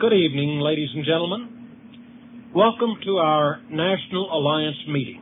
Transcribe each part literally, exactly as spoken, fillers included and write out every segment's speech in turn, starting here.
Good evening, ladies and gentlemen. Welcome to our National Alliance meeting.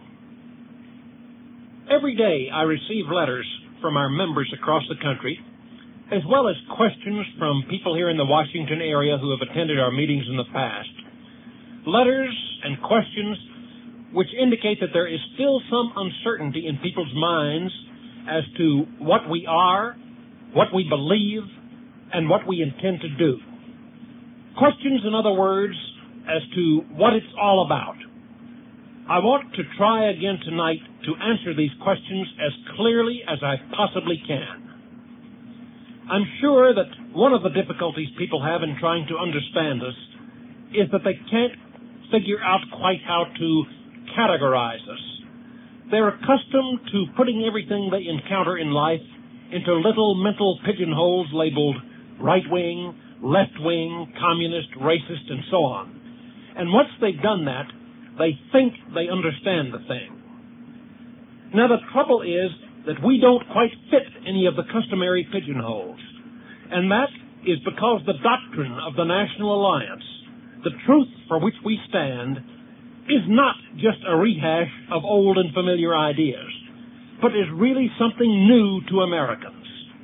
Every day I receive letters from our members across the country, as well as questions from people here in the Washington area who have attended our meetings in the past. Letters and questions which indicate that there is still some uncertainty in people's minds as to what we are, what we believe, and what we intend to do. Questions, in other words, as to what it's all about. I want to try again tonight to answer these questions as clearly as I possibly can. I'm sure that one of the difficulties people have in trying to understand us is that they can't figure out quite how to categorize us. They're accustomed to putting everything they encounter in life into little mental pigeonholes labeled right-wing, left-wing, communist, racist, and so on. And once they've done that, they think they understand the thing. Now, the trouble is that we don't quite fit any of the customary pigeonholes. And that is because the doctrine of the National Alliance, the truth for which we stand, is not just a rehash of old and familiar ideas, but is really something new to Americans.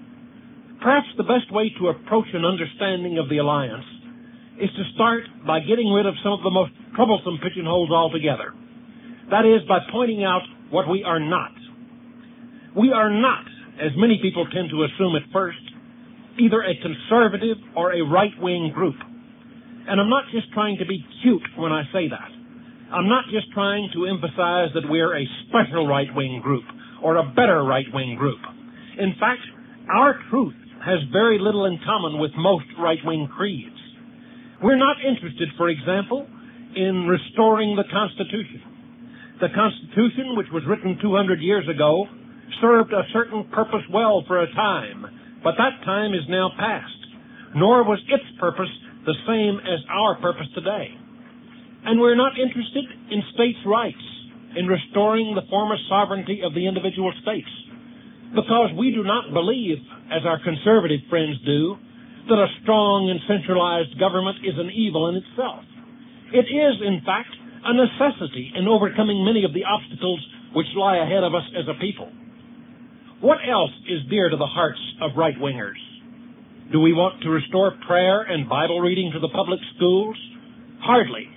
Perhaps the best way to approach an understanding of the Alliance is to start by getting rid of some of the most troublesome pigeonholes altogether. That is, by pointing out what we are not. We are not, as many people tend to assume at first, either a conservative or a right-wing group. And I'm not just trying to be cute when I say that. I'm not just trying to emphasize that we're a special right-wing group or a better right-wing group. In fact, our truth has very little in common with most right-wing creeds. We're not interested, for example, in restoring the Constitution. The Constitution, which was written two hundred years ago, served a certain purpose well for a time, but that time is now past, nor was its purpose the same as our purpose today. And we're not interested in states' rights, in restoring the former sovereignty of the individual states, because we do not believe, as our conservative friends do, that a strong and centralized government is an evil in itself. It is, in fact, a necessity in overcoming many of the obstacles which lie ahead of us as a people. What else is dear to the hearts of right-wingers? Do we want to restore prayer and Bible reading to the public schools? Hardly.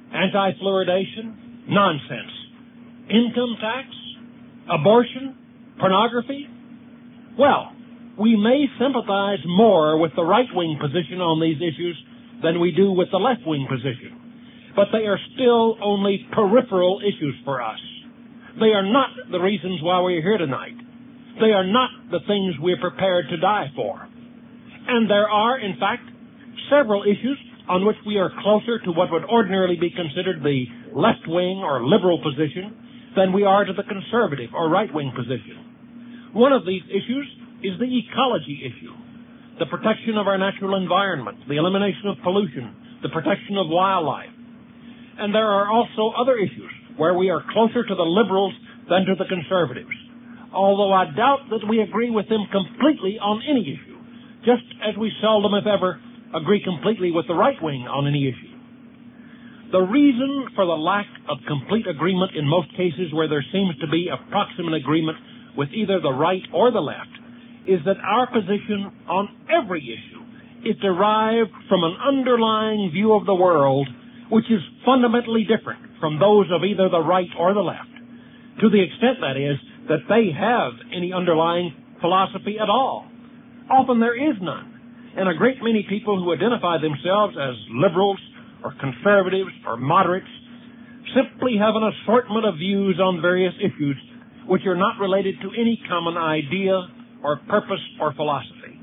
Anti-fluoridation? Nonsense. Income tax? Abortion? Pornography? Well, we may sympathize more with the right-wing position on these issues than we do with the left-wing position, but they are still only peripheral issues for us. They are not the reasons why we're here tonight. They are not the things we're prepared to die for. And there are, in fact, several issues on which we are closer to what would ordinarily be considered the left-wing or liberal position than we are to the conservative or right-wing position. One of these issues is the ecology issue, the protection of our natural environment, the elimination of pollution, the protection of wildlife. And there are also other issues where we are closer to the liberals than to the conservatives, although I doubt that we agree with them completely on any issue, just as we seldom, if ever, agree completely with the right wing on any issue. The reason for the lack of complete agreement in most cases where there seems to be approximate agreement with either the right or the left is that our position on every issue is derived from an underlying view of the world which is fundamentally different from those of either the right or the left, to the extent, that is, that they have any underlying philosophy at all. Often there is none, and a great many people who identify themselves as liberals or conservatives or moderates simply have an assortment of views on various issues which are not related to any common idea or purpose or philosophy.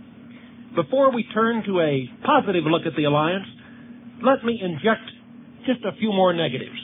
Before we turn to a positive look at the Alliance, let me inject just a few more negatives.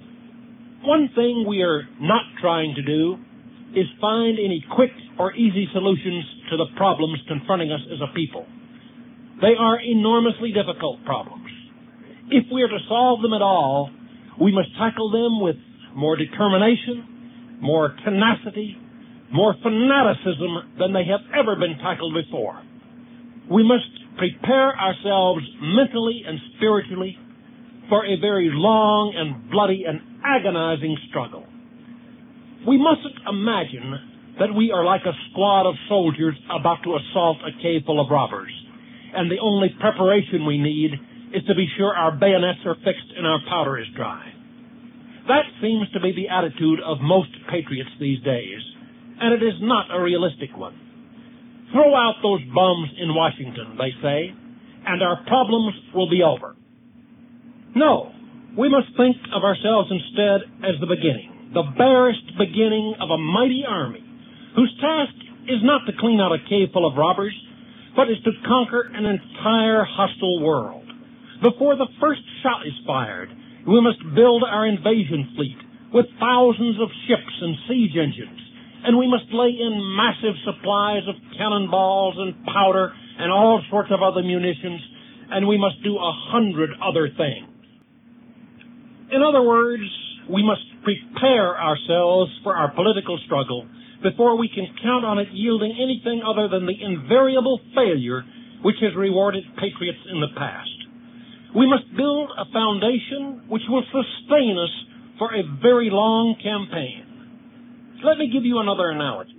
One thing we are not trying to do is find any quick or easy solutions to the problems confronting us as a people. They are enormously difficult problems. If we are to solve them at all, we must tackle them with more determination, more tenacity, more fanaticism than they have ever been tackled before. We must prepare ourselves mentally and spiritually for a very long and bloody and agonizing struggle. We mustn't imagine that we are like a squad of soldiers about to assault a cave full of robbers, and the only preparation we need is to be sure our bayonets are fixed and our powder is dry. That seems to be the attitude of most patriots these days, and it is not a realistic one. Throw out those bums in Washington, they say, and our problems will be over. No, we must think of ourselves instead as the beginning, the barest beginning of a mighty army, whose task is not to clean out a cave full of robbers, but is to conquer an entire hostile world. Before the first shot is fired, we must build our invasion fleet with thousands of ships and siege engines, and we must lay in massive supplies of cannonballs and powder and all sorts of other munitions, and we must do a hundred other things. In other words, we must prepare ourselves for our political struggle before we can count on it yielding anything other than the invariable failure which has rewarded patriots in the past. We must build a foundation which will sustain us for a very long campaign. Let me give you another analogy.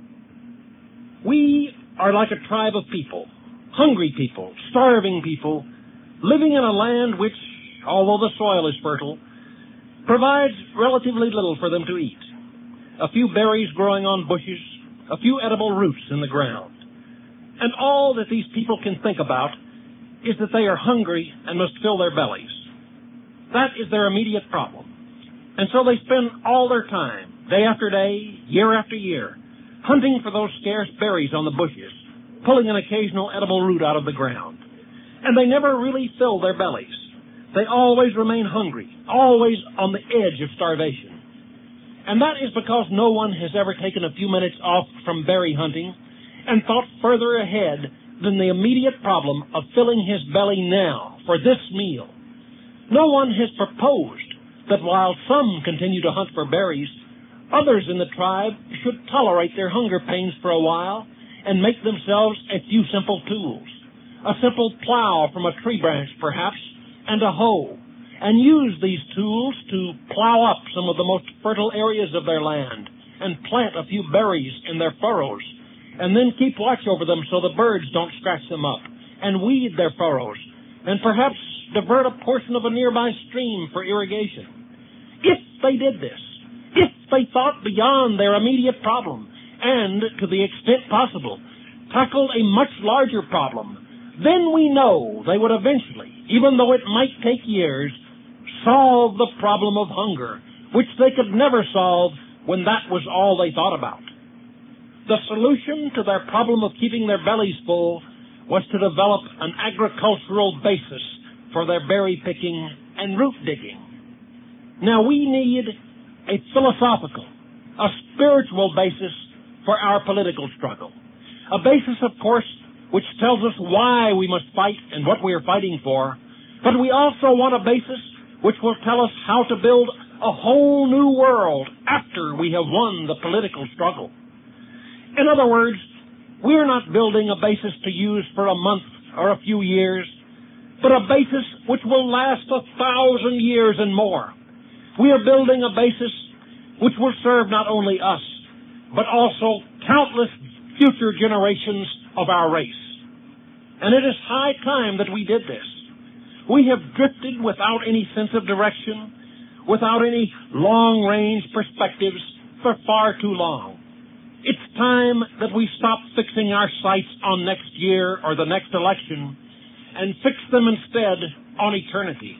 We are like a tribe of people, hungry people, starving people, living in a land which, although the soil is fertile, provides relatively little for them to eat. A few berries growing on bushes, a few edible roots in the ground. And all that these people can think about is that they are hungry and must fill their bellies. That is their immediate problem. And so they spend all their time, day after day, year after year, hunting for those scarce berries on the bushes, pulling an occasional edible root out of the ground. And they never really fill their bellies. They always remain hungry, always on the edge of starvation. And that is because no one has ever taken a few minutes off from berry hunting and thought further ahead than the immediate problem of filling his belly now for this meal. No one has proposed that while some continue to hunt for berries, others in the tribe should tolerate their hunger pains for a while and make themselves a few simple tools. A simple plow from a tree branch, perhaps, and a hoe, and use these tools to plow up some of the most fertile areas of their land and plant a few berries in their furrows, and then keep watch over them so the birds don't scratch them up, and weed their furrows, and perhaps divert a portion of a nearby stream for irrigation. If they did this, if they thought beyond their immediate problem, and, to the extent possible, tackled a much larger problem, then we know they would eventually, even though it might take years, solve the problem of hunger, which they could never solve when that was all they thought about. The solution to their problem of keeping their bellies full was to develop an agricultural basis for their berry picking and root digging. Now we need a philosophical, a spiritual basis for our political struggle. A basis, of course, which tells us why we must fight and what we are fighting for, but we also want a basis which will tell us how to build a whole new world after we have won the political struggle. In other words, we're not building a basis to use for a month or a few years, but a basis which will last a thousand years and more. We are building a basis which will serve not only us, but also countless future generations of our race. And it is high time that we did this. We have drifted without any sense of direction, without any long-range perspectives for far too long. It's time that we stop fixing our sights on next year or the next election and fix them instead on eternity.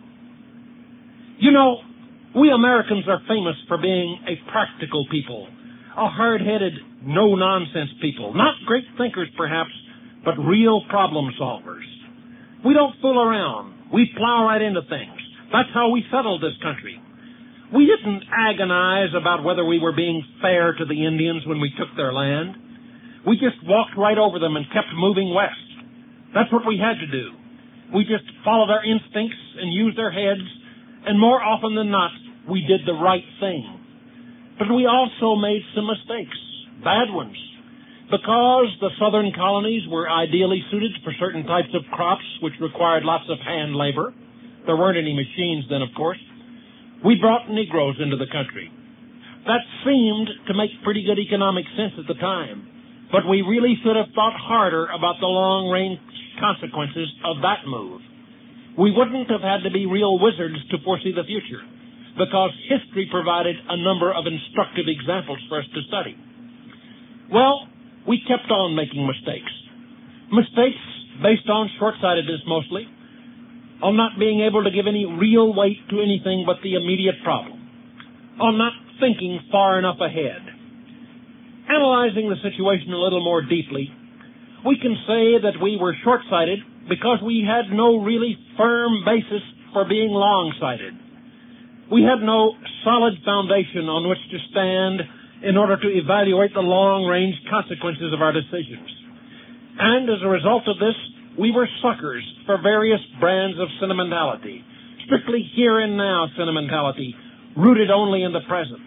You know, we Americans are famous for being a practical people, a hard-headed, no-nonsense people. Not great thinkers, perhaps, but real problem solvers. We don't fool around. We plow right into things. That's how we settled this country. We didn't agonize about whether we were being fair to the Indians when we took their land. We just walked right over them and kept moving west. That's what we had to do. We just followed our instincts and used our heads, and more often than not, we did the right thing. But we also made some mistakes, bad ones. Because the southern colonies were ideally suited for certain types of crops which required lots of hand labor, there weren't any machines then, of course, we brought Negroes into the country. That seemed to make pretty good economic sense at the time, but we really should have thought harder about the long-range consequences of that move. We wouldn't have had to be real wizards to foresee the future, because history provided a number of instructive examples for us to study. Well, we kept on making mistakes. Mistakes based on short-sightedness mostly, on not being able to give any real weight to anything but the immediate problem, on not thinking far enough ahead. Analyzing the situation a little more deeply, we can say that we were short-sighted because we had no really firm basis for being long-sighted. We had no solid foundation on which to stand in order to evaluate the long-range consequences of our decisions. And as a result of this, we were suckers for various brands of sentimentality, strictly here and now sentimentality, rooted only in the present.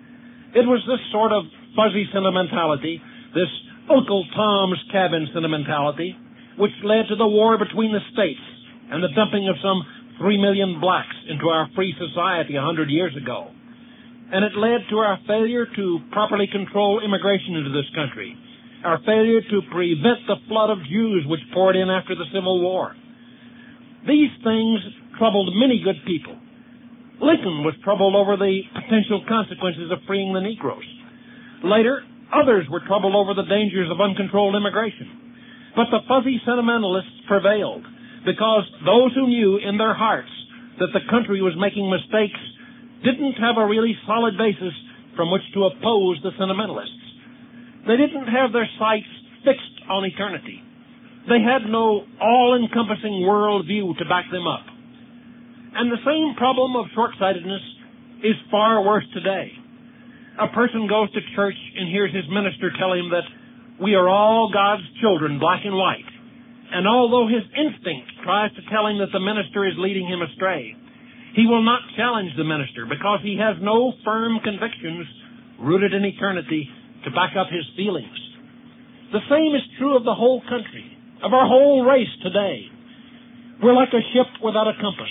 It was this sort of fuzzy sentimentality, this Uncle Tom's Cabin sentimentality, which led to the war between the states and the dumping of some three million blacks into our free society a hundred years ago. And it led to our failure to properly control immigration into this country, our failure to prevent the flood of Jews which poured in after the Civil War. These things troubled many good people. Lincoln was troubled over the potential consequences of freeing the Negroes. Later, others were troubled over the dangers of uncontrolled immigration. But the fuzzy sentimentalists prevailed, because those who knew in their hearts that the country was making mistakes didn't have a really solid basis from which to oppose the sentimentalists. They didn't have their sights fixed on eternity. They had no all-encompassing world view to back them up. And the same problem of short-sightedness is far worse today. A person goes to church and hears his minister tell him that we are all God's children, black and white. And although his instinct tries to tell him that the minister is leading him astray, he will not challenge the minister because he has no firm convictions rooted in eternity to back up his feelings. The same is true of the whole country, of our whole race today. We're like a ship without a compass.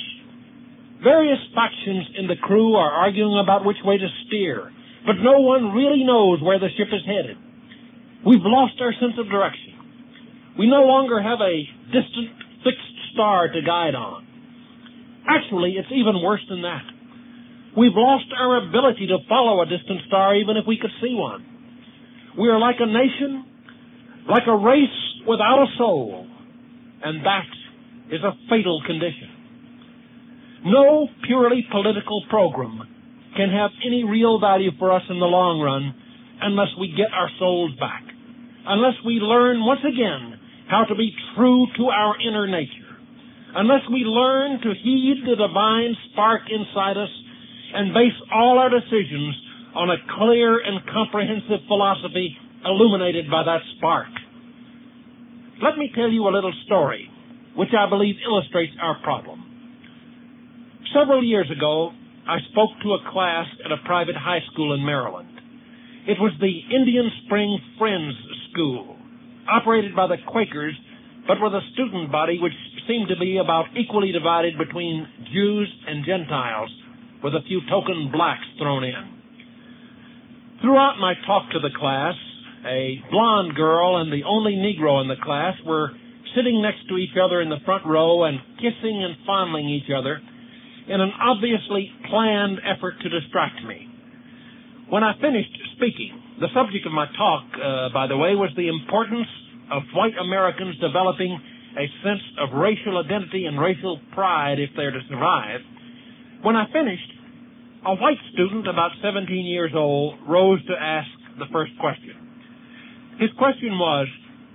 Various factions in the crew are arguing about which way to steer, but no one really knows where the ship is headed. We've lost our sense of direction. We no longer have a distant, fixed star to guide on. Actually, it's even worse than that. We've lost our ability to follow a distant star even if we could see one. We are like a nation, like a race without a soul, and that is a fatal condition. No purely political program can have any real value for us in the long run unless we get our souls back, unless we learn once again how to be true to our inner nature, unless we learn to heed the divine spark inside us and base all our decisions on a clear and comprehensive philosophy illuminated by that spark. Let me tell you a little story, which I believe illustrates our problem. Several years ago, I spoke to a class at a private high school in Maryland. It was the Indian Spring Friends School, operated by the Quakers, but with a student body which seemed to be about equally divided between Jews and Gentiles, with a few token blacks thrown in. Throughout my talk to the class, a blonde girl and the only Negro in the class were sitting next to each other in the front row and kissing and fondling each other in an obviously planned effort to distract me. When I finished speaking, the subject of my talk, uh, by the way, was the importance of white Americans developing a sense of racial identity and racial pride if they're to survive. When I finished, a white student, about seventeen years old, rose to ask the first question. His question was,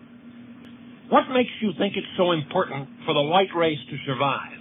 what makes you think it's so important for the white race to survive?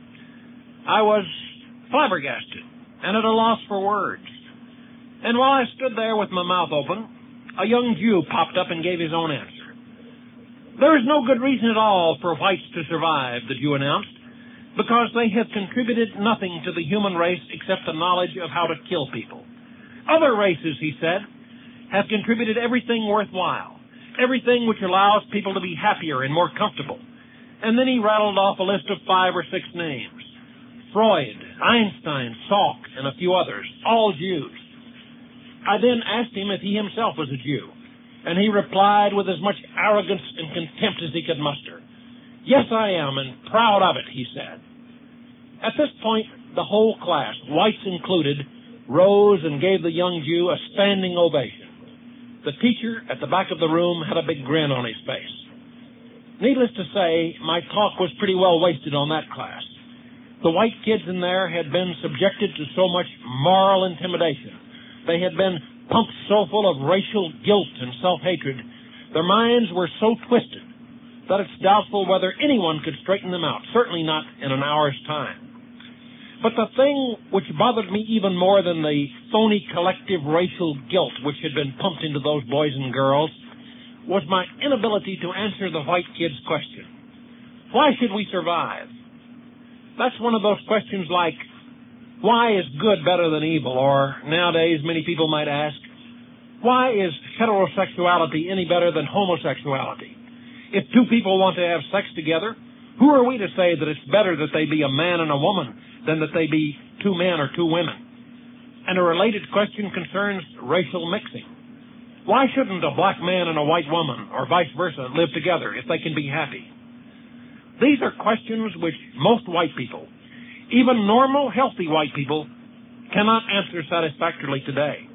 I was flabbergasted and at a loss for words. And while I stood there with my mouth open, a young Jew popped up and gave his own answer. There is no good reason at all for whites to survive, the Jew announced, because they have contributed nothing to the human race except the knowledge of how to kill people. Other races, he said, have contributed everything worthwhile, everything which allows people to be happier and more comfortable. And then he rattled off a list of five or six names. Freud, Einstein, Salk, and a few others, all Jews. I then asked him if he himself was a Jew, and he replied with as much arrogance and contempt as he could muster. Yes, I am, and proud of it, he said. At this point, the whole class, whites included, rose and gave the young Jew a standing ovation. The teacher at the back of the room had a big grin on his face. Needless to say, my talk was pretty well wasted on that class. The white kids in there had been subjected to so much moral intimidation. They had been pumped so full of racial guilt and self-hatred. Their minds were so twisted that it's doubtful whether anyone could straighten them out, certainly not in an hour's time. But the thing which bothered me even more than the phony collective racial guilt which had been pumped into those boys and girls was my inability to answer the white kid's question. Why should we survive? That's one of those questions like, why is good better than evil? Or nowadays, many people might ask, why is heterosexuality any better than homosexuality? If two people want to have sex together, who are we to say that it's better that they be a man and a woman than that they be two men or two women? And a related question concerns racial mixing. Why shouldn't a black man and a white woman, or vice versa, live together if they can be happy? These are questions which most white people, even normal, healthy white people, cannot answer satisfactorily today.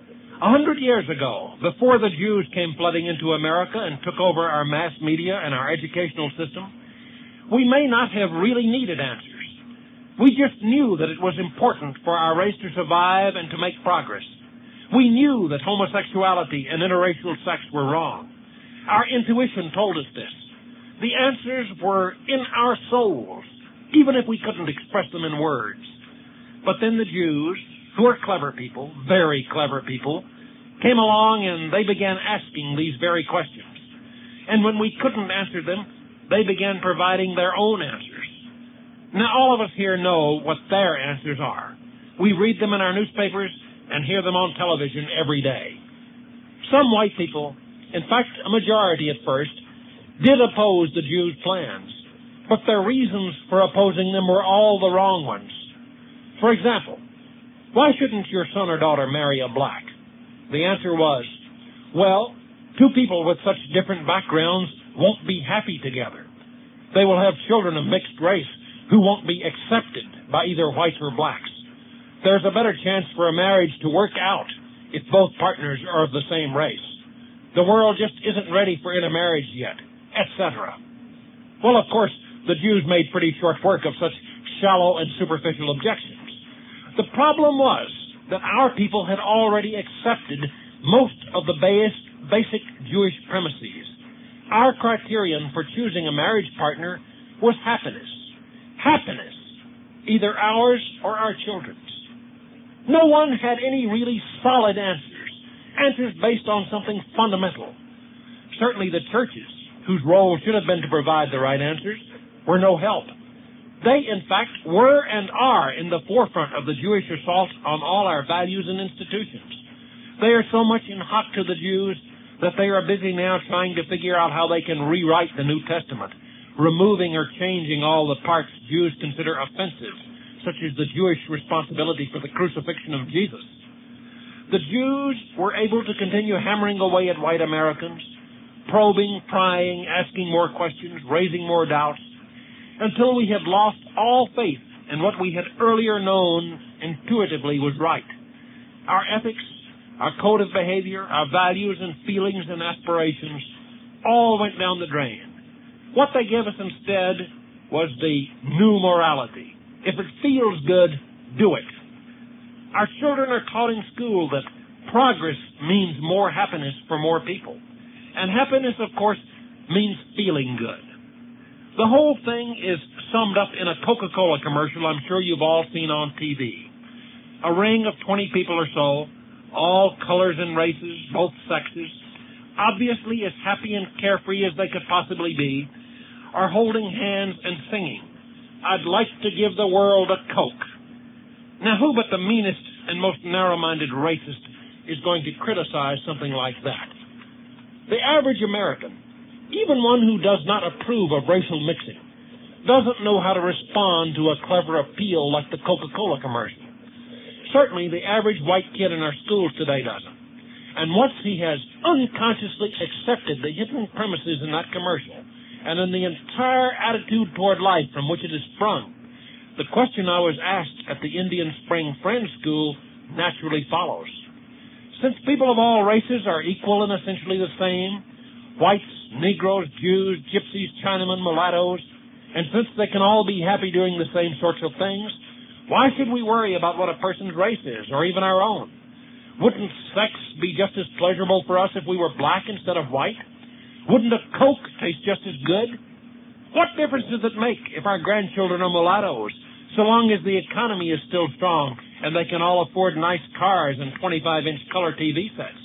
A hundred years ago, before the Jews came flooding into America and took over our mass media and our educational system, we may not have really needed answers. We just knew that it was important for our race to survive and to make progress. We knew that homosexuality and interracial sex were wrong. Our intuition told us this. The answers were in our souls, even if we couldn't express them in words. But then the Jews, who are clever people, very clever people, came along and they began asking these very questions. And when we couldn't answer them, they began providing their own answers. Now, all of us here know what their answers are. We read them in our newspapers and hear them on television every day. Some white people, in fact, a majority at first, did oppose the Jews' plans, but their reasons for opposing them were all the wrong ones. For example, why shouldn't your son or daughter marry a black? The answer was, well, two people with such different backgrounds won't be happy together. They will have children of mixed race who won't be accepted by either whites or blacks. There's a better chance for a marriage to work out if both partners are of the same race. The world just isn't ready for intermarriage yet, et cetera. Well, of course, the Jews made pretty short work of such shallow and superficial objections. The problem was that our people had already accepted most of the base, basic Jewish premises. Our criterion for choosing a marriage partner was happiness. Happiness, either ours or our children's. No one had any really solid answers, answers based on something fundamental. Certainly the churches, whose role should have been to provide the right answers, were no help. They, in fact, were and are in the forefront of the Jewish assault on all our values and institutions. They are so much in hock to the Jews that they are busy now trying to figure out how they can rewrite the New Testament, removing or changing all the parts Jews consider offensive, such as the Jewish responsibility for the crucifixion of Jesus. The Jews were able to continue hammering away at white Americans, probing, prying, asking more questions, raising more doubts, until we had lost all faith in what we had earlier known intuitively was right. Our ethics, our code of behavior, our values and feelings and aspirations all went down the drain. What they gave us instead was the new morality. If it feels good, do it. Our children are taught in school that progress means more happiness for more people. And happiness, of course, means feeling good. The whole thing is summed up in a Coca-Cola commercial I'm sure you've all seen on T V. A ring of twenty people or so, all colors and races, both sexes, obviously as happy and carefree as they could possibly be, are holding hands and singing, "I'd like to give the world a Coke." Now, who but the meanest and most narrow-minded racist is going to criticize something like that? The average American, even one who does not approve of racial mixing, doesn't know how to respond to a clever appeal like the Coca-Cola commercial. Certainly, the average white kid in our schools today doesn't. And once he has unconsciously accepted the hidden premises in that commercial, and in the entire attitude toward life from which it is sprung, the question I was asked at the Indian Spring Friends School naturally follows. Since people of all races are equal and essentially the same, whites, Negroes, Jews, Gypsies, Chinamen, mulattoes, and since they can all be happy doing the same sorts of things, why should we worry about what a person's race is, or even our own? Wouldn't sex be just as pleasurable for us if we were black instead of white? Wouldn't a Coke taste just as good? What difference does it make if our grandchildren are mulattoes, so long as the economy is still strong and they can all afford nice cars and twenty-five inch color T V sets?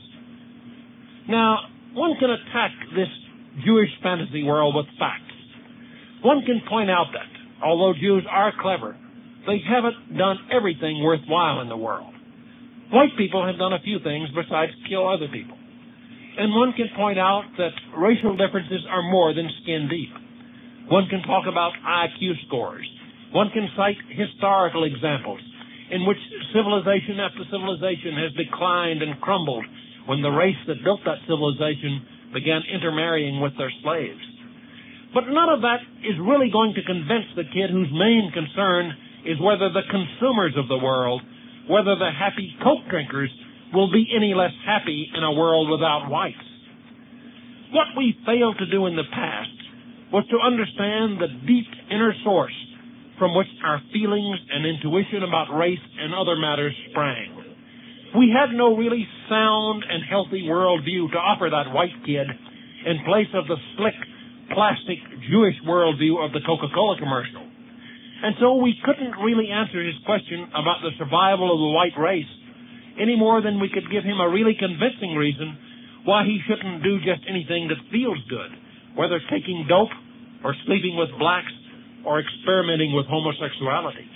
Now, one can attack this Jewish fantasy world with facts. One can point out that, although Jews are clever, they haven't done everything worthwhile in the world. White people have done a few things besides kill other people. And one can point out that racial differences are more than skin deep. One can talk about I Q scores. One can cite historical examples in which civilization after civilization has declined and crumbled when the race that built that civilization began intermarrying with their slaves. But none of that is really going to convince the kid whose main concern is whether the consumers of the world, whether the happy Coke drinkers, will be any less happy in a world without whites. What we failed to do in the past was to understand the deep inner source from which our feelings and intuition about race and other matters sprang. We had no really sound and healthy worldview to offer that white kid in place of the slick, plastic Jewish worldview of the Coca-Cola commercial. And so we couldn't really answer his question about the survival of the white race any more than we could give him a really convincing reason why he shouldn't do just anything that feels good, whether taking dope or sleeping with blacks or experimenting with homosexuality.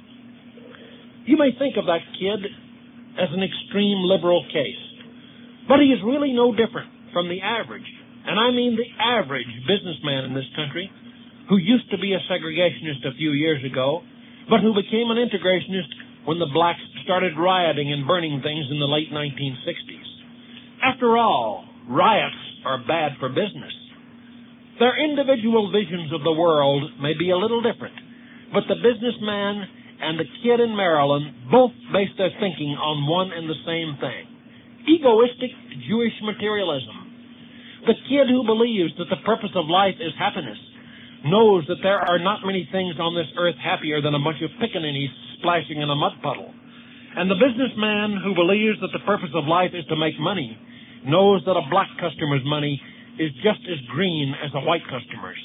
You may think of that kid as an extreme liberal case, but he is really no different from the average, and I mean the average businessman in this country who used to be a segregationist a few years ago, but who became an integrationist when the blacks started rioting and burning things in the late nineteen sixties. After all, riots are bad for business. Their individual visions of the world may be a little different, but the businessman and the kid in Maryland both base their thinking on one and the same thing: egoistic Jewish materialism. The kid who believes that the purpose of life is happiness knows that there are not many things on this earth happier than a bunch of pickaninnies splashing in a mud puddle. And the businessman who believes that the purpose of life is to make money knows that a black customer's money is just as green as a white customer's.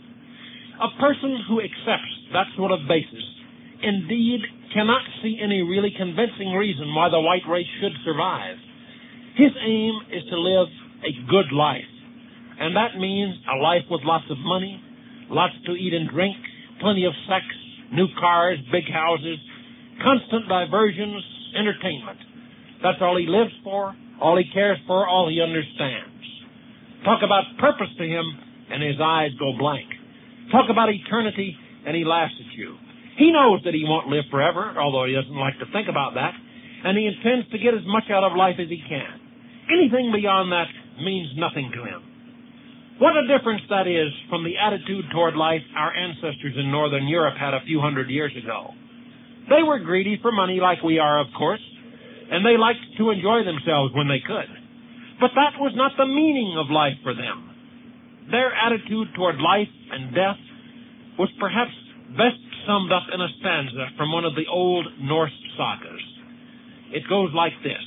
A person who accepts that sort of basis indeed cannot see any really convincing reason why the white race should survive. His aim is to live a good life, and that means a life with lots of money, lots to eat and drink, plenty of sex, new cars, big houses, constant diversions, entertainment. That's all he lives for, all he cares for, all he understands. Talk about purpose to him, and his eyes go blank. Talk about eternity, and he laughs at you. He knows that he won't live forever, although he doesn't like to think about that, and he intends to get as much out of life as he can. Anything beyond that means nothing to him. What a difference that is from the attitude toward life our ancestors in Northern Europe had a few hundred years ago. They were greedy for money like we are, of course, and they liked to enjoy themselves when they could. But that was not the meaning of life for them. Their attitude toward life and death was perhaps best summed up in a stanza from one of the old Norse sagas. It goes like this: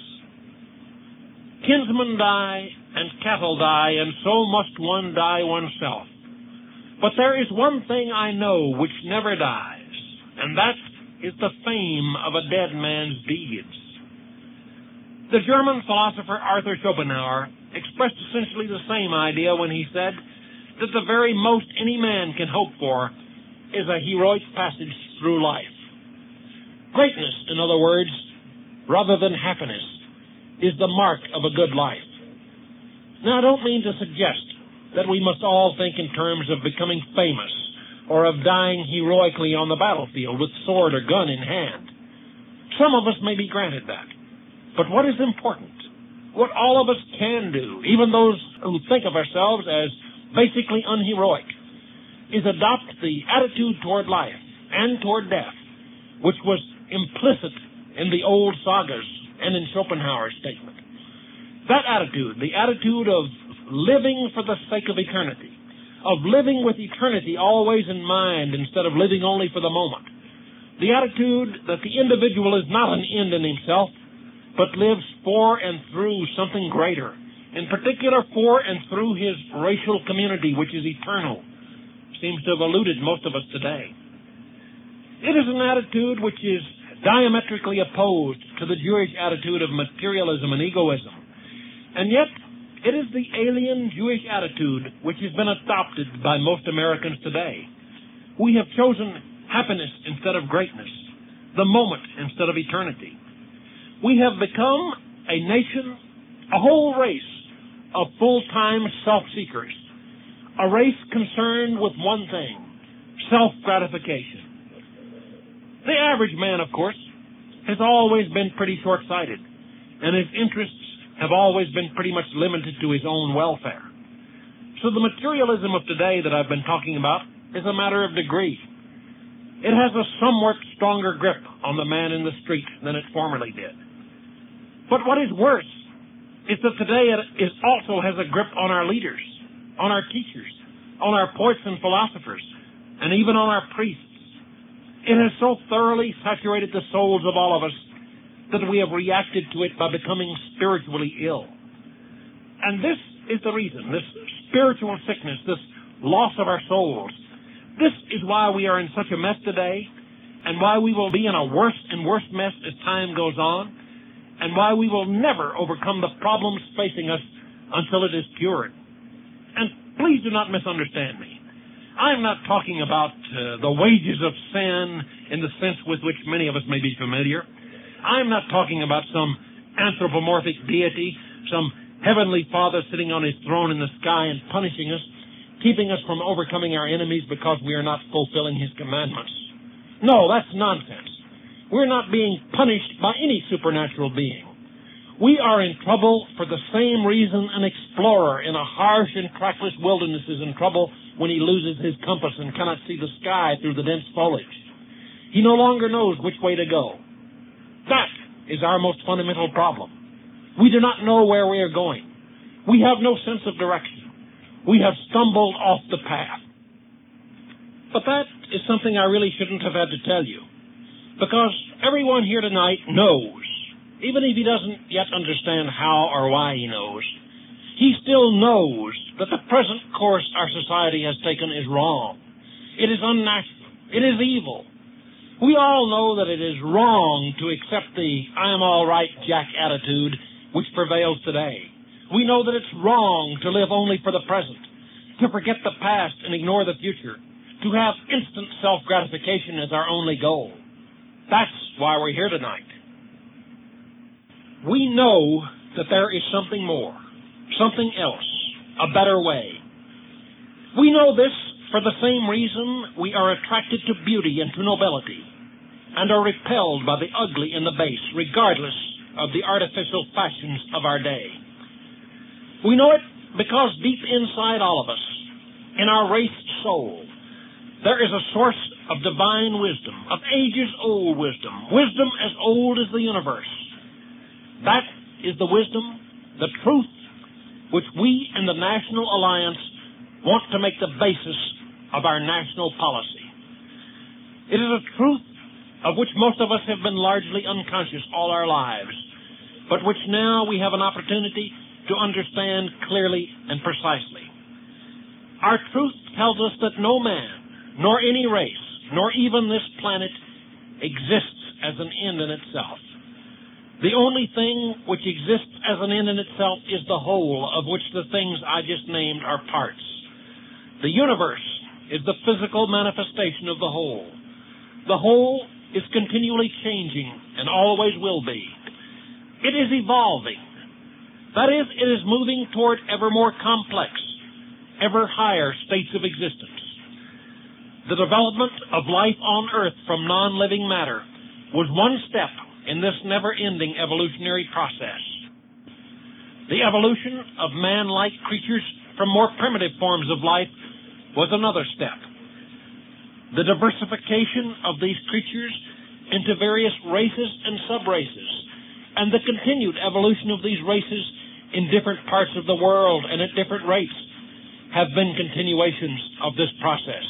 kinsmen die, and cattle die, and so must one die oneself. But there is one thing I know which never dies, and that is the fame of a dead man's deeds. The German philosopher Arthur Schopenhauer expressed essentially the same idea when he said that the very most any man can hope for is a heroic passage through life. Greatness, in other words, rather than happiness, is the mark of a good life. Now, I don't mean to suggest that we must all think in terms of becoming famous or of dying heroically on the battlefield with sword or gun in hand. Some of us may be granted that. But what is important, what all of us can do, even those who think of ourselves as basically unheroic, is adopt the attitude toward life and toward death, which was implicit in the old sagas and in Schopenhauer's statement. That attitude, the attitude of living for the sake of eternity, of living with eternity always in mind instead of living only for the moment, the attitude that the individual is not an end in himself, but lives for and through something greater, in particular for and through his racial community, which is eternal, seems to have eluded most of us today. It is an attitude which is diametrically opposed to the Jewish attitude of materialism and egoism. And yet, it is the alien Jewish attitude which has been adopted by most Americans today. We have chosen happiness instead of greatness, the moment instead of eternity. We have become a nation, a whole race of full-time self-seekers, a race concerned with one thing, self-gratification. The average man, of course, has always been pretty short-sighted, and his interests have always been pretty much limited to his own welfare. So the materialism of today that I've been talking about is a matter of degree. It has a somewhat stronger grip on the man in the street than it formerly did. But what is worse is that today it is also has a grip on our leaders, on our teachers, on our poets and philosophers, and even on our priests. It has so thoroughly saturated the souls of all of us that we have reacted to it by becoming spiritually ill. And this is the reason, this spiritual sickness, this loss of our souls. This is why we are in such a mess today, and why we will be in a worse and worse mess as time goes on, and why we will never overcome the problems facing us until it is cured. And please do not misunderstand me. I'm not talking about uh, the wages of sin in the sense with which many of us may be familiar. I'm not talking about some anthropomorphic deity, some heavenly Father sitting on his throne in the sky and punishing us, keeping us from overcoming our enemies because we are not fulfilling his commandments. No, that's nonsense. We're not being punished by any supernatural being. We are in trouble for the same reason an explorer in a harsh and trackless wilderness is in trouble when he loses his compass and cannot see the sky through the dense foliage. He no longer knows which way to go. That is our most fundamental problem. We do not know where we are going. We have no sense of direction. We have stumbled off the path. But that is something I really shouldn't have had to tell you, because everyone here tonight knows, even if he doesn't yet understand how or why he knows, he still knows that the present course our society has taken is wrong. It is unnatural. It is evil. We all know that it is wrong to accept the I am all right Jack attitude which prevails today. We know that it's wrong to live only for the present, to forget the past and ignore the future, to have instant self-gratification as our only goal. That's why we're here tonight. We know that there is something more, something else, a better way. We know this for the same reason we are attracted to beauty and to nobility, and are repelled by the ugly and the base, regardless of the artificial fashions of our day. We know it because deep inside all of us, in our race soul, there is a source of divine wisdom, of ages-old wisdom, wisdom as old as the universe. That is the wisdom, the truth, which we in the National Alliance want to make the basis of our national policy. It is a truth of which most of us have been largely unconscious all our lives, but which now we have an opportunity to understand clearly and precisely. Our truth tells us that no man, nor any race, nor even this planet exists as an end in itself. The only thing which exists as an end in itself is the whole, of which the things I just named are parts. The universe is the physical manifestation of the whole. The whole is continually changing and always will be. It is evolving. That is, it is moving toward ever more complex, ever higher states of existence. The development of life on Earth from non-living matter was one step in this never-ending evolutionary process. The evolution of man-like creatures from more primitive forms of life was another step. The diversification of these creatures into various races and sub-races, and the continued evolution of these races in different parts of the world and at different rates, have been continuations of this process.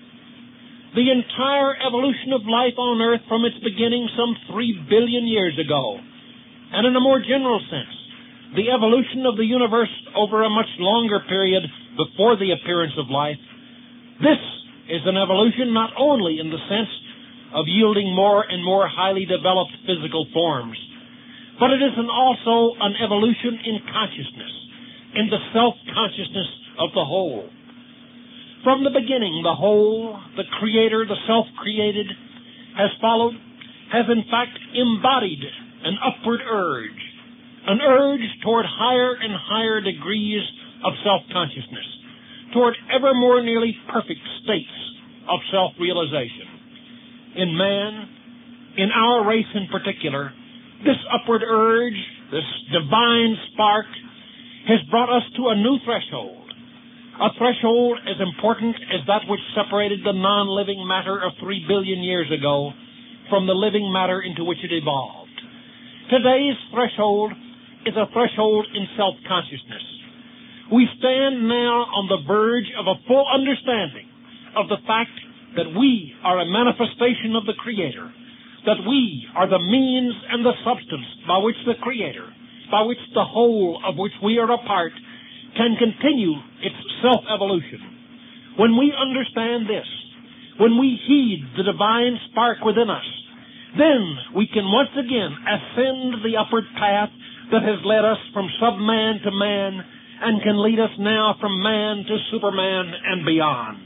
The entire evolution of life on Earth from its beginning some three billion years ago, and in a more general sense, the evolution of the universe over a much longer period before the appearance of life, this is an evolution not only in the sense of yielding more and more highly developed physical forms, but it is an also an evolution in consciousness, in the self-consciousness of the whole. From the beginning, the whole, the creator, the self-created, has followed, has in fact embodied an upward urge, an urge toward higher and higher degrees of self-consciousness, toward ever more nearly perfect states of self-realization. In man, in our race in particular, this upward urge, this divine spark, has brought us to a new threshold, a threshold as important as that which separated the non-living matter of three billion years ago from the living matter into which it evolved. Today's threshold is a threshold in self-consciousness. We stand now on the verge of a full understanding of the fact that we are a manifestation of the Creator, that we are the means and the substance by which the Creator, by which the whole of which we are a part, can continue its self-evolution. When we understand this, when we heed the divine spark within us, then we can once again ascend the upward path that has led us from sub-man to man and can lead us now from man to Superman and beyond.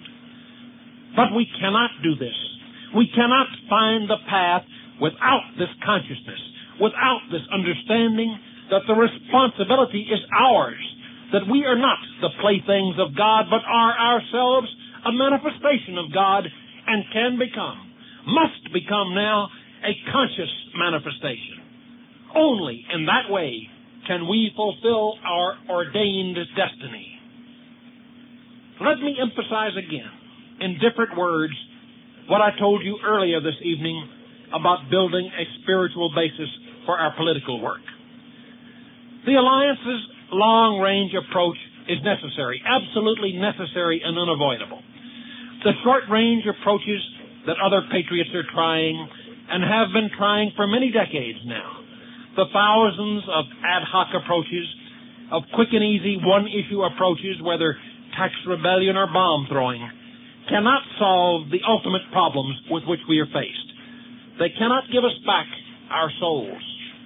But we cannot do this. We cannot find the path without this consciousness, without this understanding that the responsibility is ours, that we are not the playthings of God, but are ourselves a manifestation of God and can become, must become now, a conscious manifestation. Only in that way can we fulfill our ordained destiny. Let me emphasize again, in different words, what I told you earlier this evening about building a spiritual basis for our political work. The Alliance's long-range approach is necessary, absolutely necessary and unavoidable. The short-range approaches that other patriots are trying and have been trying for many decades now, the thousands of ad hoc approaches, of quick and easy one-issue approaches, whether tax rebellion or bomb throwing, cannot solve the ultimate problems with which we are faced. They cannot give us back our souls.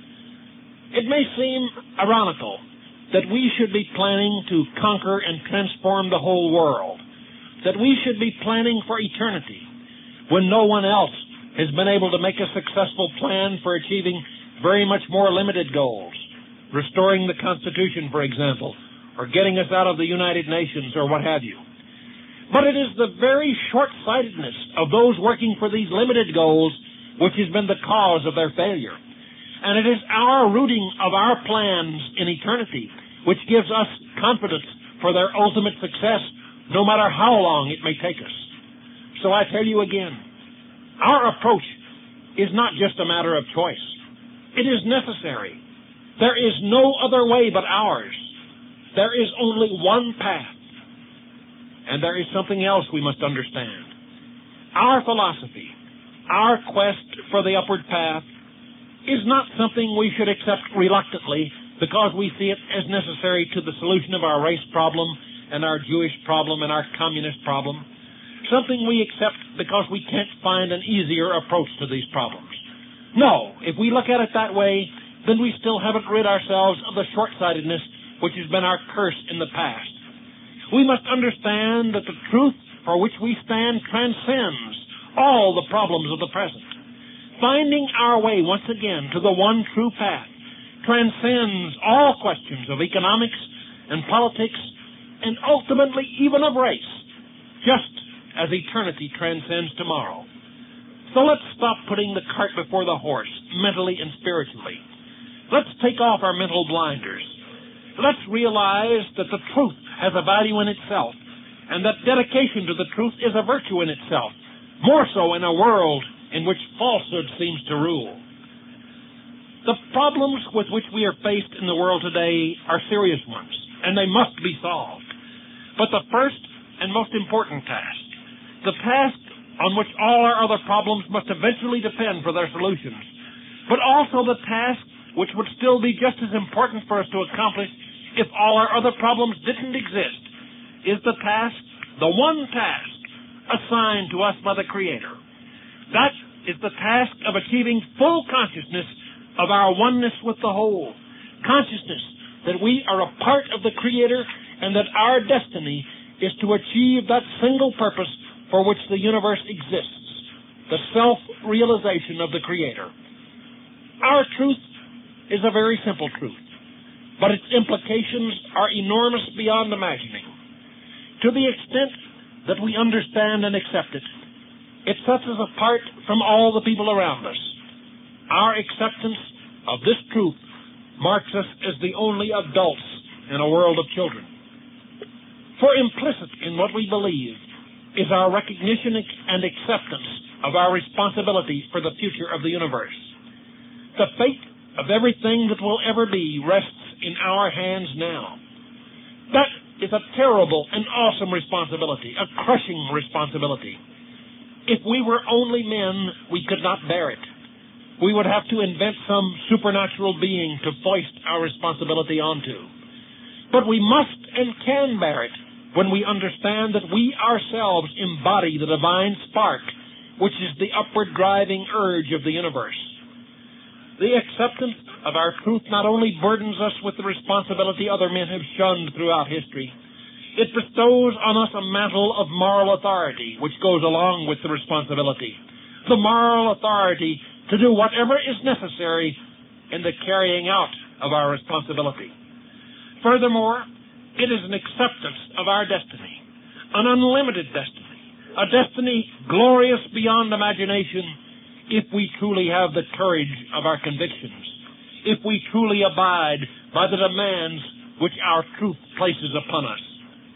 It may seem ironical that we should be planning to conquer and transform the whole world, that we should be planning for eternity, when no one else has been able to make a successful plan for achieving very much more limited goals, restoring the Constitution, for example, or getting us out of the United Nations, or what have you. But it is the very short-sightedness of those working for these limited goals which has been the cause of their failure. And it is our rooting of our plans in eternity which gives us confidence for their ultimate success, no matter how long it may take us. So I tell you again, our approach is not just a matter of choice. It is necessary. There is no other way but ours. There is only one path. And there is something else we must understand. Our philosophy, our quest for the upward path, is not something we should accept reluctantly because we see it as necessary to the solution of our race problem and our Jewish problem and our communist problem. Something we accept because we can't find an easier approach to these problems. No, if we look at it that way, then we still haven't rid ourselves of the short-sightedness which has been our curse in the past. We must understand that the truth for which we stand transcends all the problems of the present. Finding our way once again to the one true path transcends all questions of economics and politics and ultimately even of race, just as eternity transcends tomorrow. So let's stop putting the cart before the horse, mentally and spiritually. Let's take off our mental blinders. Let's realize that the truth has a value in itself, and that dedication to the truth is a virtue in itself, more so in a world in which falsehood seems to rule. The problems with which we are faced in the world today are serious ones, and they must be solved. But the first and most important task, the task on which all our other problems must eventually depend for their solutions, but also the task which would still be just as important for us to accomplish if all our other problems didn't exist, is the task, the one task, assigned to us by the Creator. That is the task of achieving full consciousness of our oneness with the whole. Consciousness that we are a part of the Creator and that our destiny is to achieve that single purpose for which the universe exists, the self-realization of the Creator. Our truth is a very simple truth, but its implications are enormous beyond imagining. To the extent that we understand and accept it, it sets us apart from all the people around us. Our acceptance of this truth marks us as the only adults in a world of children. For implicit in what we believe is our recognition and acceptance of our responsibility for the future of the universe. The fate of everything that will ever be rests in our hands now. That is a terrible and awesome responsibility, a crushing responsibility. If we were only men, we could not bear it. We would have to invent some supernatural being to foist our responsibility onto. But we must and can bear it when we understand that we ourselves embody the divine spark, which is the upward driving urge of the universe. The acceptance of our truth not only burdens us with the responsibility other men have shunned throughout history, it bestows on us a mantle of moral authority which goes along with the responsibility. The moral authority to do whatever is necessary in the carrying out of our responsibility. Furthermore, it is an acceptance of our destiny, an unlimited destiny, a destiny glorious beyond imagination if we truly have the courage of our convictions, if we truly abide by the demands which our truth places upon us.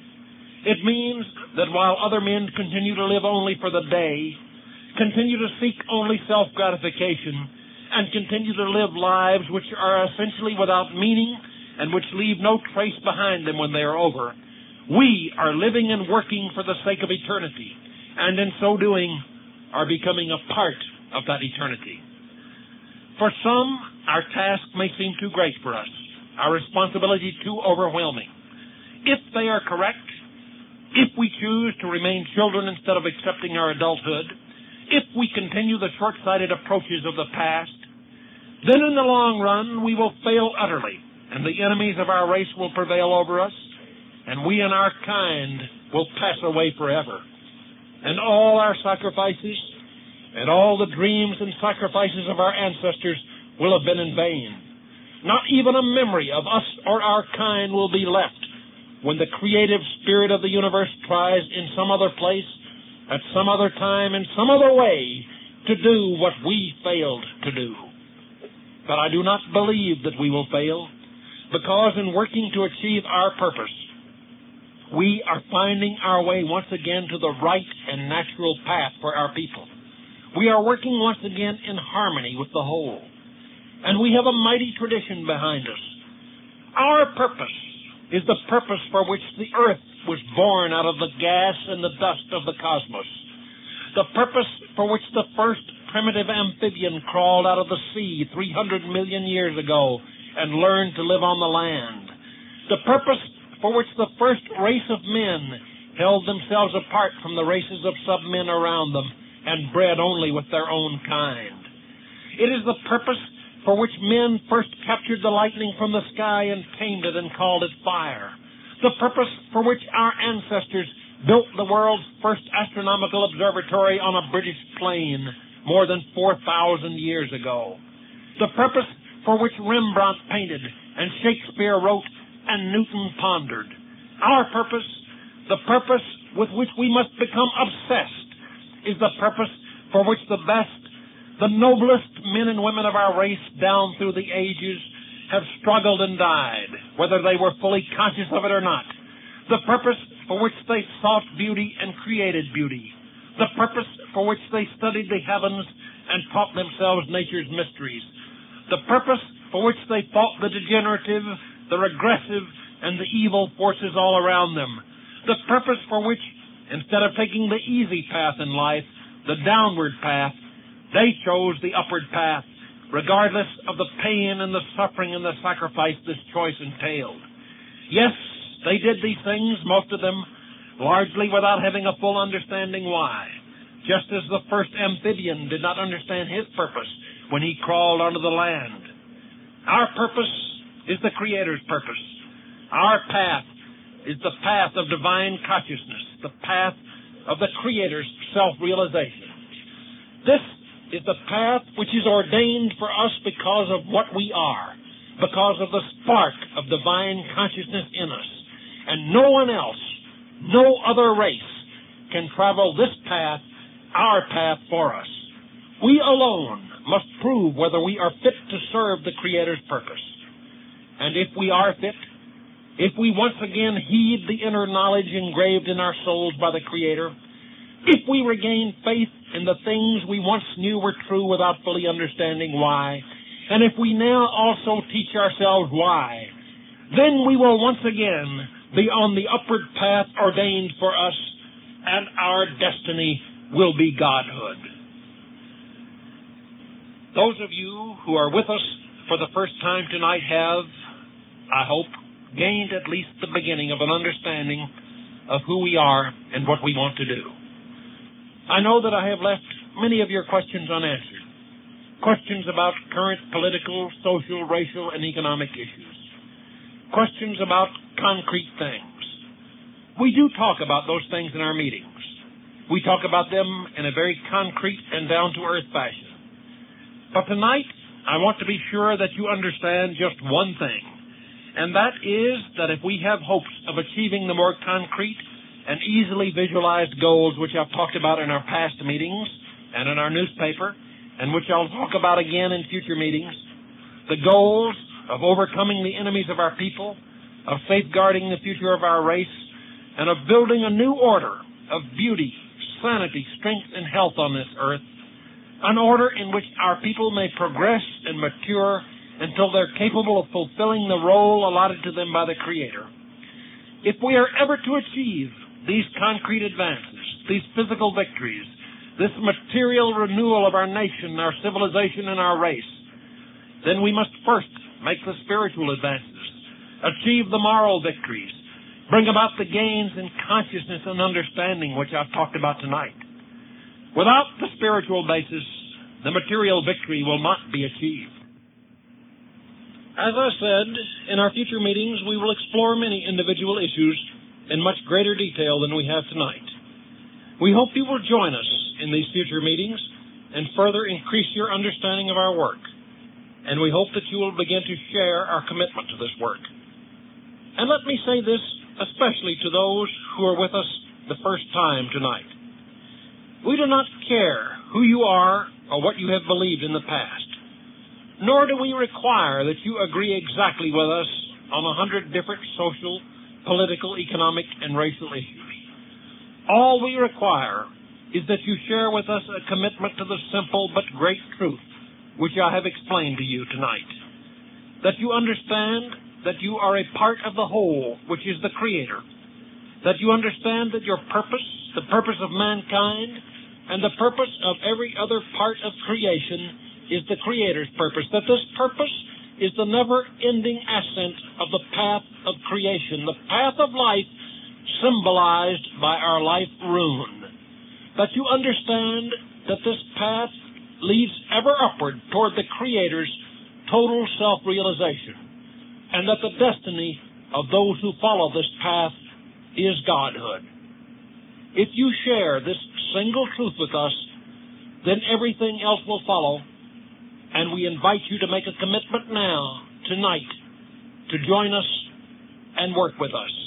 It means that while other men continue to live only for the day, continue to seek only self-gratification, and continue to live lives which are essentially without meaning and which leave no trace behind them when they are over, we are living and working for the sake of eternity, and in so doing are becoming a part of that eternity. For some, our task may seem too great for us, our responsibility too overwhelming. If they are correct, if we choose to remain children instead of accepting our adulthood, if we continue the short-sighted approaches of the past, then in the long run we will fail utterly, and the enemies of our race will prevail over us, and we and our kind will pass away forever. And all our sacrifices and all the dreams and sacrifices of our ancestors will have been in vain. Not even a memory of us or our kind will be left when the creative spirit of the universe tries in some other place, at some other time, in some other way, to do what we failed to do. But I do not believe that we will fail, because in working to achieve our purpose, we are finding our way once again to the right and natural path for our people. We are working once again in harmony with the whole. And we have a mighty tradition behind us. Our purpose is the purpose for which the earth was born out of the gas and the dust of the cosmos. The purpose for which the first primitive amphibian crawled out of the sea three hundred million years ago and learned to live on the land. The purpose for which the first race of men held themselves apart from the races of sub-men around them and bred only with their own kind. It is the purpose for which men first captured the lightning from the sky and tamed it and called it fire. The purpose for which our ancestors built the world's first astronomical observatory on a British plain more than four thousand years ago. The purpose for which Rembrandt painted and Shakespeare wrote and Newton pondered. Our purpose, the purpose with which we must become obsessed, is the purpose for which the best, the noblest men and women of our race down through the ages have struggled and died, whether they were fully conscious of it or not. The purpose for which they sought beauty and created beauty. The purpose for which they studied the heavens and taught themselves nature's mysteries. The purpose for which they fought the degenerative, the regressive, and the evil forces all around them. The purpose for which, instead of taking the easy path in life, the downward path, they chose the upward path, regardless of the pain and the suffering and the sacrifice this choice entailed. Yes, they did these things, most of them, largely without having a full understanding why. Just as the first amphibian did not understand his purpose when he crawled onto the land. Our purpose is the Creator's purpose. Our path is the path of divine consciousness, the path of the Creator's self-realization. This is the path which is ordained for us because of what we are, because of the spark of divine consciousness in us. And no one else, no other race, can travel this path, our path, for us. We alone must prove whether we are fit to serve the Creator's purpose. And if we are fit, if we once again heed the inner knowledge engraved in our souls by the Creator, if we regain faith in the things we once knew were true without fully understanding why, and if we now also teach ourselves why, then we will once again be on the upward path ordained for us, and our destiny will be godhood. Those of you who are with us for the first time tonight have, I hope, gained at least the beginning of an understanding of who we are and what we want to do. I know that I have left many of your questions unanswered. Questions about current political, social, racial, and economic issues. Questions about concrete things. We do talk about those things in our meetings. We talk about them in a very concrete and down-to-earth fashion. But tonight, I want to be sure that you understand just one thing, and that is that if we have hopes of achieving the more concrete and easily visualized goals which I've talked about in our past meetings and in our newspaper, and which I'll talk about again in future meetings, the goals of overcoming the enemies of our people, of safeguarding the future of our race, and of building a new order of beauty, sanity, strength, and health on this earth, an order in which our people may progress and mature until they're capable of fulfilling the role allotted to them by the Creator. If we are ever to achieve these concrete advances, these physical victories, this material renewal of our nation, our civilization, and our race, then we must first make the spiritual advances, achieve the moral victories, bring about the gains in consciousness and understanding which I've talked about tonight. Without the spiritual basis, the material victory will not be achieved. As I said, in our future meetings, we will explore many individual issues in much greater detail than we have tonight. We hope you will join us in these future meetings and further increase your understanding of our work. And we hope that you will begin to share our commitment to this work. And let me say this especially to those who are with us the first time tonight. We do not care who you are or what you have believed in the past, nor do we require that you agree exactly with us on a hundred different social, political, economic, and racial issues. All we require is that you share with us a commitment to the simple but great truth which I have explained to you tonight. That you understand that you are a part of the whole, which is the Creator. That you understand that your purpose, the purpose of mankind, and the purpose of every other part of creation is the Creator's purpose. That this purpose is the never-ending ascent of the path of creation, the path of life symbolized by our life rune. That you understand that this path leads ever upward toward the Creator's total self-realization, and that the destiny of those who follow this path is godhood. If you share this single truth with us, then everything else will follow, and we invite you to make a commitment now, tonight, to join us and work with us.